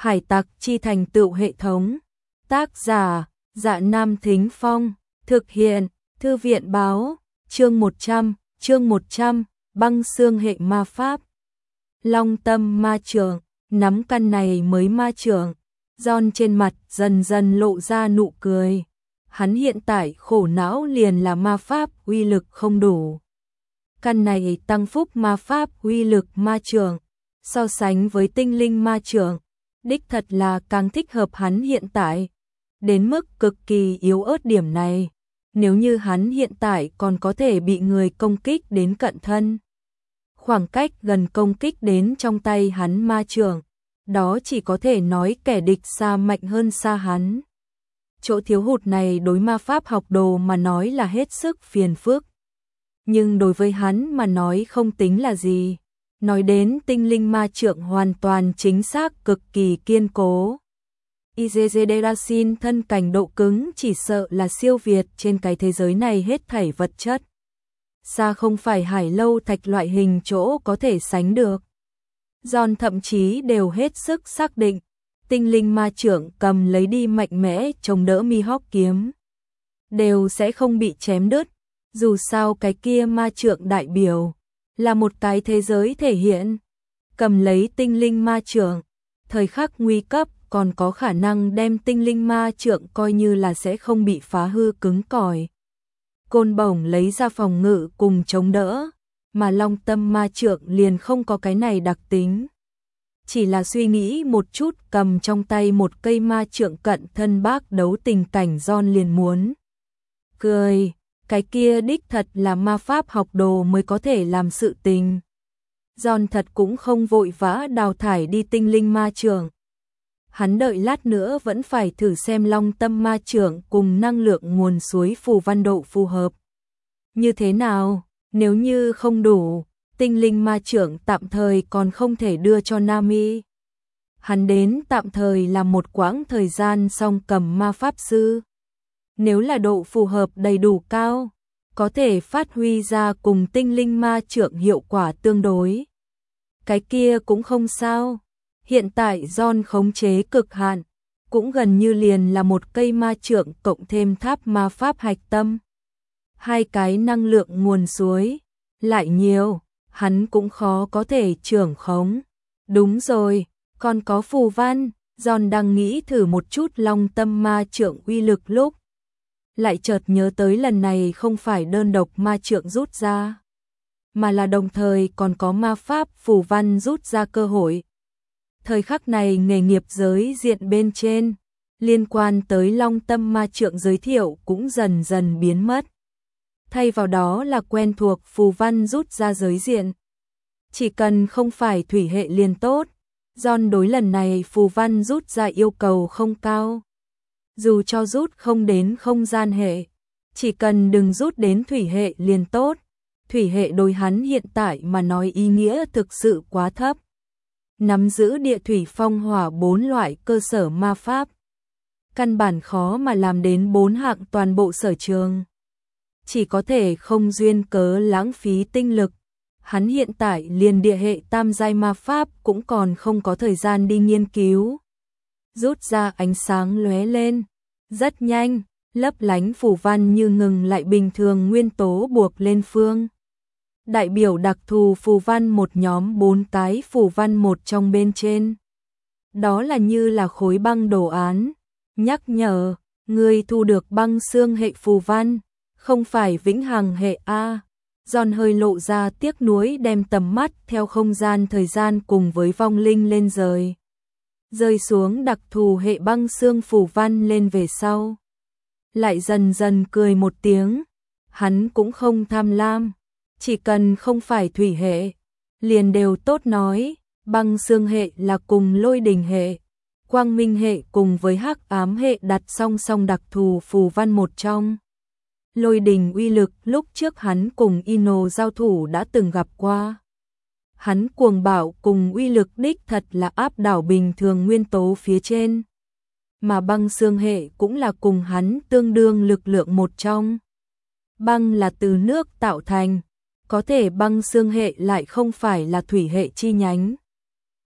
Hải tặc chi thành tựu hệ thống. Tác giả, Dạ Nam Thính Phong. Thực hiện, Thư viện báo. Chương 100, băng xương hệ ma pháp. Long tâm ma trượng, nắm căn này mới ma trượng. John trên mặt dần dần lộ ra nụ cười. Hắn hiện tại khổ não liền là ma pháp uy lực không đủ. Căn này tăng phúc ma pháp uy lực ma trượng, so sánh với tinh linh ma trượng, đích thật là càng thích hợp hắn hiện tại. Đến mức cực kỳ yếu ớt điểm này, nếu như hắn hiện tại còn có thể bị người công kích đến cận thân. Khoảng cách gần công kích đến trong tay hắn ma trượng, đó chỉ có thể nói kẻ địch xa mạnh hơn xa hắn. Chỗ thiếu hụt này đối ma pháp học đồ mà nói là hết sức phiền phức. Nhưng đối với hắn mà nói không tính là gì. Nói đến tinh linh ma trượng hoàn toàn chính xác cực kỳ kiên cố. Izederasin thân cảnh độ cứng chỉ sợ là siêu việt trên cái thế giới này hết thảy vật chất. Xa không phải hải lâu thạch loại hình chỗ có thể sánh được. John thậm chí đều hết sức xác định, tinh linh ma trượng cầm lấy đi mạnh mẽ chống đỡ Mihawk kiếm, đều sẽ không bị chém đứt. Dù sao cái kia ma trượng đại biểu là một cái thế giới thể hiện. Cầm lấy tinh linh ma trượng, thời khắc nguy cấp còn có khả năng đem tinh linh ma trượng coi như là sẽ không bị phá hư cứng cỏi. Côn bổng lấy ra phòng ngự cùng chống đỡ, mà long tâm ma trượng liền không có cái này đặc tính. Chỉ là suy nghĩ một chút cầm trong tay một cây ma trượng cận thân bác đấu tình cảnh John liền muốn cười. Cái kia đích thật là ma pháp học đồ mới có thể làm sự tình. John thật cũng không vội vã đào thải đi tinh linh ma trượng. Hắn đợi lát nữa vẫn phải thử xem long tâm ma trượng cùng năng lượng nguồn suối phù văn độ phù hợp như thế nào. Nếu như không đủ, tinh linh ma trượng tạm thời còn không thể đưa cho Nami. Hắn đến tạm thời là một quãng thời gian song cầm ma pháp sư. Nếu là độ phù hợp đầy đủ cao, có thể phát huy ra cùng tinh linh ma trượng hiệu quả tương đối. Cái kia cũng không sao. Hiện tại John khống chế cực hạn, cũng gần như liền là một cây ma trượng cộng thêm tháp ma pháp hạch tâm. Hai cái năng lượng nguồn suối, lại nhiều, hắn cũng khó có thể trưởng khống. Đúng rồi, còn có phù văn. John đang nghĩ thử một chút long tâm ma trượng uy lực lúc lại chợt nhớ tới lần này không phải đơn độc ma trượng rút ra, mà là đồng thời còn có ma pháp phù văn rút ra cơ hội. Thời khắc này nghề nghiệp giới diện bên trên, liên quan tới long tâm ma trượng giới thiệu cũng dần dần biến mất. Thay vào đó là quen thuộc phù văn rút ra giới diện. Chỉ cần không phải thủy hệ liền tốt. John đối lần này phù văn rút ra yêu cầu không cao. Dù cho rút không đến không gian hệ, chỉ cần đừng rút đến thủy hệ liền tốt. Thủy hệ đối hắn hiện tại mà nói ý nghĩa thực sự quá thấp. Nắm giữ địa thủy phong hỏa 4 loại cơ sở ma pháp, căn bản khó mà làm đến 4 hạng toàn bộ sở trường. Chỉ có thể không duyên cớ lãng phí tinh lực. Hắn hiện tại liền địa hệ tam giai ma pháp cũng còn không có thời gian đi nghiên cứu. Rút ra ánh sáng lóe lên, rất nhanh, lấp lánh phù văn như ngừng lại bình thường nguyên tố buộc lên phương. Đại biểu đặc thù phù văn một nhóm 4 cái phù văn một trong bên trên. Đó là như là khối băng đồ án, nhắc nhở, người thu được băng xương hệ phù văn, không phải vĩnh hằng hệ A. John hơi lộ ra tiếc nuối đem tầm mắt theo không gian thời gian cùng với vong linh lên rơi xuống đặc thù hệ băng xương phù văn lên về sau. Lại dần dần cười một tiếng, hắn cũng không tham lam, chỉ cần không phải thủy hệ, liền đều tốt nói. Băng xương hệ là cùng lôi đình hệ, quang minh hệ cùng với hắc ám hệ đặt song song đặc thù phù văn một trong. Lôi đình uy lực lúc trước hắn cùng Ino giao thủ đã từng gặp qua. Hắn cuồng bạo cùng uy lực đích thật là áp đảo bình thường nguyên tố phía trên. Mà băng xương hệ cũng là cùng hắn tương đương lực lượng một trong. Băng là từ nước tạo thành, có thể băng xương hệ lại không phải là thủy hệ chi nhánh.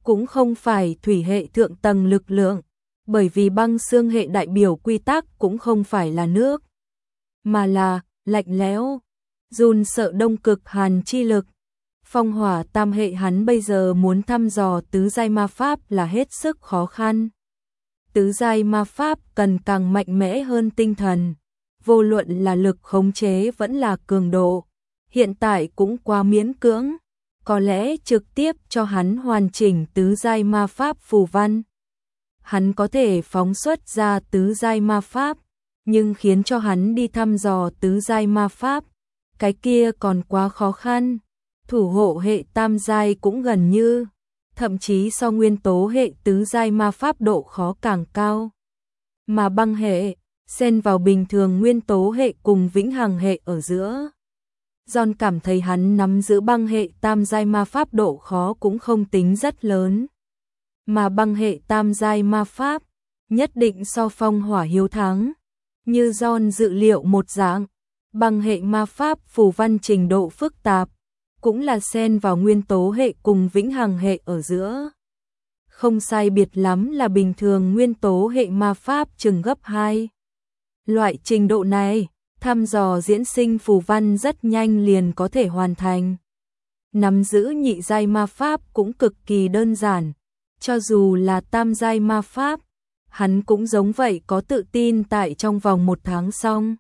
cũng không phải thủy hệ thượng tầng lực lượng, bởi vì băng xương hệ đại biểu quy tắc cũng không phải là nước, mà là lạnh lẽo, run sợ đông cực hàn chi lực. Phong hỏa tam hệ hắn bây giờ muốn thăm dò tứ giai ma pháp là hết sức khó khăn. Tứ giai ma pháp cần càng mạnh mẽ hơn tinh thần, vô luận là lực khống chế vẫn là cường độ, hiện tại cũng quá miễn cưỡng, có lẽ trực tiếp cho hắn hoàn chỉnh tứ giai ma pháp phù văn. Hắn có thể phóng xuất ra tứ giai ma pháp, nhưng khiến cho hắn đi thăm dò tứ giai ma pháp, cái kia còn quá khó khăn. Thủ hộ hệ tam giai cũng gần như, thậm chí so nguyên tố hệ tứ giai ma pháp độ khó càng cao. Mà băng hệ, xen vào bình thường nguyên tố hệ cùng vĩnh hằng hệ ở giữa. John cảm thấy hắn nắm giữ băng hệ tam giai ma pháp độ khó cũng không tính rất lớn. Mà băng hệ tam giai ma pháp, nhất định so phong hỏa hiếu thắng. Như John dự liệu một dạng, băng hệ ma pháp phù văn trình độ phức tạp, cũng là xen vào nguyên tố hệ cùng vĩnh hằng hệ ở giữa. Không sai biệt lắm là bình thường nguyên tố hệ ma pháp chừng gấp 2. Loại trình độ này, thăm dò diễn sinh phù văn rất nhanh liền có thể hoàn thành. Nắm giữ nhị giai ma pháp cũng cực kỳ đơn giản, cho dù là tam giai ma pháp, hắn cũng giống vậy có tự tin tại trong vòng 1 tháng xong.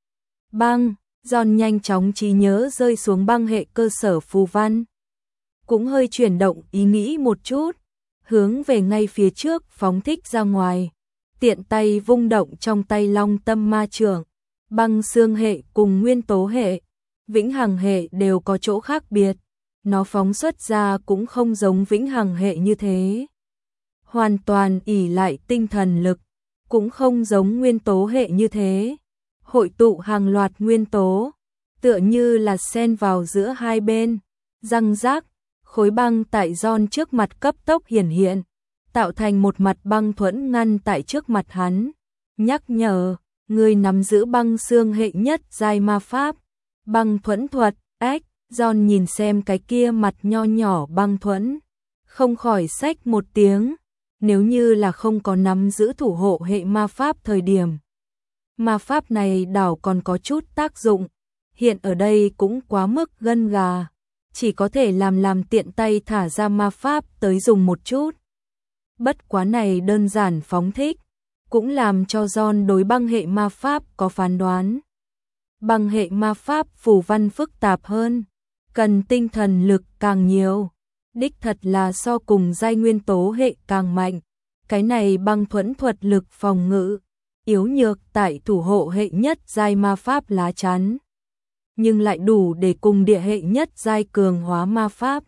Băng, John nhanh chóng trí nhớ rơi xuống băng hệ cơ sở phù văn. Cũng hơi chuyển động ý nghĩ một chút, hướng về ngay phía trước phóng thích ra ngoài, tiện tay vung động trong tay long tâm ma trượng. Băng xương hệ cùng nguyên tố hệ, vĩnh hằng hệ đều có chỗ khác biệt, nó phóng xuất ra cũng không giống vĩnh hằng hệ như thế. Hoàn toàn ỷ lại tinh thần lực, cũng không giống nguyên tố hệ như thế. Hội tụ hàng loạt nguyên tố, tựa như là xen vào giữa hai bên, răng rác, khối băng tại John trước mặt cấp tốc hiển hiện, tạo thành một mặt băng thuẫn ngăn tại trước mặt hắn, nhắc nhở, người nắm giữ băng xương hệ nhất giai ma pháp, băng thuẫn thuật, John nhìn xem cái kia mặt nho nhỏ băng thuẫn, không khỏi xách một tiếng, nếu như là không có nắm giữ thủ hộ hệ ma pháp thời điểm. Ma pháp này đảo còn có chút tác dụng, hiện ở đây cũng quá mức gân gà, chỉ có thể làm tiện tay thả ra ma pháp tới dùng một chút. Bất quá này đơn giản phóng thích, cũng làm cho John đối băng hệ ma pháp có phán đoán. Băng hệ ma pháp phù văn phức tạp hơn, cần tinh thần lực càng nhiều, đích thật là so cùng giai nguyên tố hệ càng mạnh. Cái này băng thuẫn thuật lực phòng ngự, yếu nhược tại thủ hộ hệ nhất giai ma pháp lá chắn, nhưng lại đủ để cùng địa hệ nhất giai cường hóa ma pháp.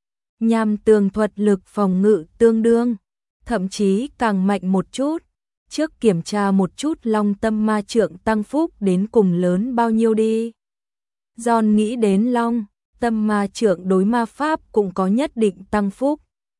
Nham tường thuật lực phòng ngự tương đương, thậm chí càng mạnh một chút. Trước kiểm tra một chút long tâm ma trượng tăng phúc đến cùng lớn bao nhiêu đi. John nghĩ đến long tâm ma trượng đối ma pháp cũng có nhất định tăng phúc.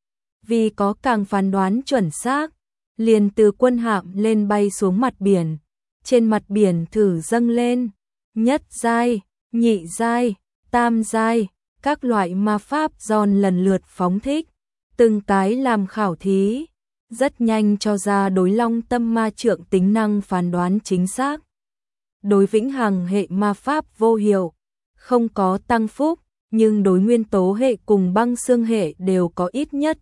Vì có càng phán đoán chuẩn xác, liền từ quân hạm lên bay xuống mặt biển. Trên mặt biển thử dâng lên, nhất giai, nhị giai, tam giai, các loại ma pháp John lần lượt phóng thích, từng cái làm khảo thí, rất nhanh cho ra đối long tâm ma trượng tính năng phán đoán chính xác. Đối vĩnh hằng hệ ma pháp vô hiệu, không có tăng phúc, nhưng đối nguyên tố hệ cùng băng xương hệ đều có ít nhất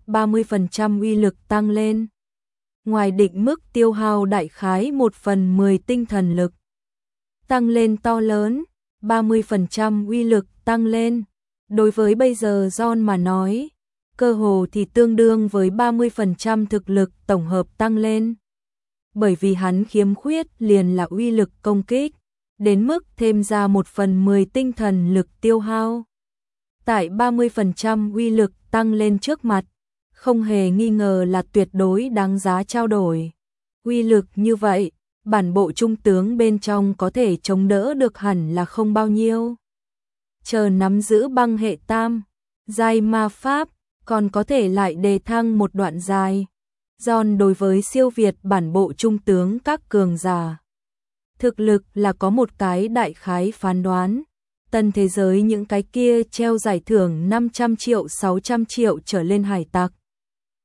30% uy lực tăng lên. Ngoài định mức tiêu hao đại khái 1/10 tinh thần lực. Tăng lên to lớn, 30% uy lực tăng lên. Đối với bây giờ John mà nói, cơ hồ thì tương đương với 30% thực lực tổng hợp tăng lên. Bởi vì hắn khiếm khuyết liền là uy lực công kích, đến mức thêm ra 1/10 tinh thần lực tiêu hao. Tại 30% uy lực tăng lên trước mặt, không hề nghi ngờ là tuyệt đối đáng giá trao đổi. Uy lực như vậy, bản bộ trung tướng bên trong có thể chống đỡ được hẳn là không bao nhiêu. Chờ nắm giữ băng hệ tam, giai ma pháp, còn có thể lại đề thăng một đoạn dài. John đối với siêu việt bản bộ trung tướng các cường giả, thực lực là có một cái đại khái phán đoán. Tân thế giới những cái kia treo giải thưởng 500 triệu 600 triệu trở lên hải tặc,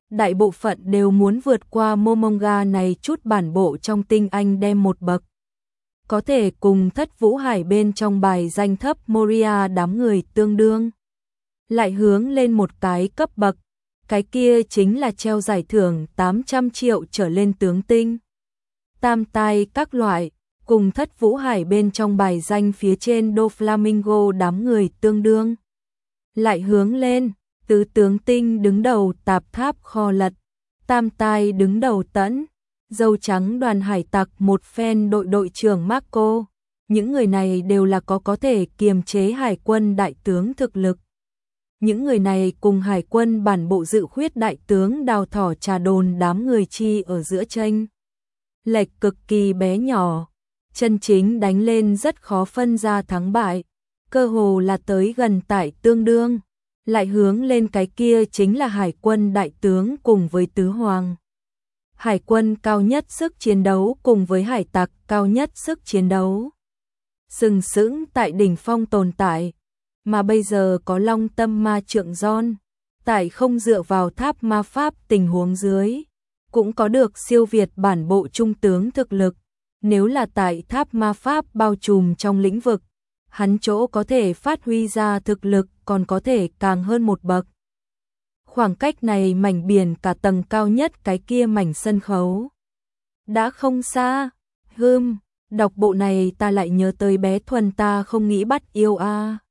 đại bộ phận đều muốn vượt qua Momonga này chút bản bộ trong tinh anh đem một bậc. Có thể cùng Thất Vũ Hải bên trong bài danh thấp Moria đám người tương đương. Lại hướng lên một cái cấp bậc, cái kia chính là treo giải thưởng 800 triệu trở lên tướng tinh. Tam tai các loại, cùng Thất Vũ Hải bên trong bài danh phía trên Doflamingo đám người tương đương. Lại hướng lên, tứ tướng tinh đứng đầu tạp tháp kho lật, tam tai đứng đầu tẫn, dâu trắng đoàn hải tặc một phen đội trưởng Marco. Những người này đều là có thể kiềm chế hải quân đại tướng thực lực. Những người này cùng hải quân bản bộ dự khuyết đại tướng Đào Thỏ Trà Đồn đám người chi ở giữa tranh lệch cực kỳ bé nhỏ, chân chính đánh lên rất khó phân ra thắng bại, cơ hồ là tới gần tại tương đương. Lại hướng lên cái kia chính là hải quân đại tướng cùng với tứ hoàng. Hải quân cao nhất sức chiến đấu cùng với hải tặc cao nhất sức chiến đấu. Sừng sững tại đỉnh phong tồn tại, mà bây giờ có Long Tâm Ma Trượng Gion, tại không dựa vào tháp ma pháp tình huống dưới, cũng có được siêu việt bản bộ trung tướng thực lực. Nếu là tại tháp ma pháp bao trùm trong lĩnh vực, hắn chỗ có thể phát huy ra thực lực còn có thể càng hơn một bậc. Khoảng cách này mảnh biển cả tầng cao nhất cái kia mảnh sân khấu đã không xa. Đọc bộ này ta lại nhớ tới bé Thuần ta không nghĩ bắt yêu a.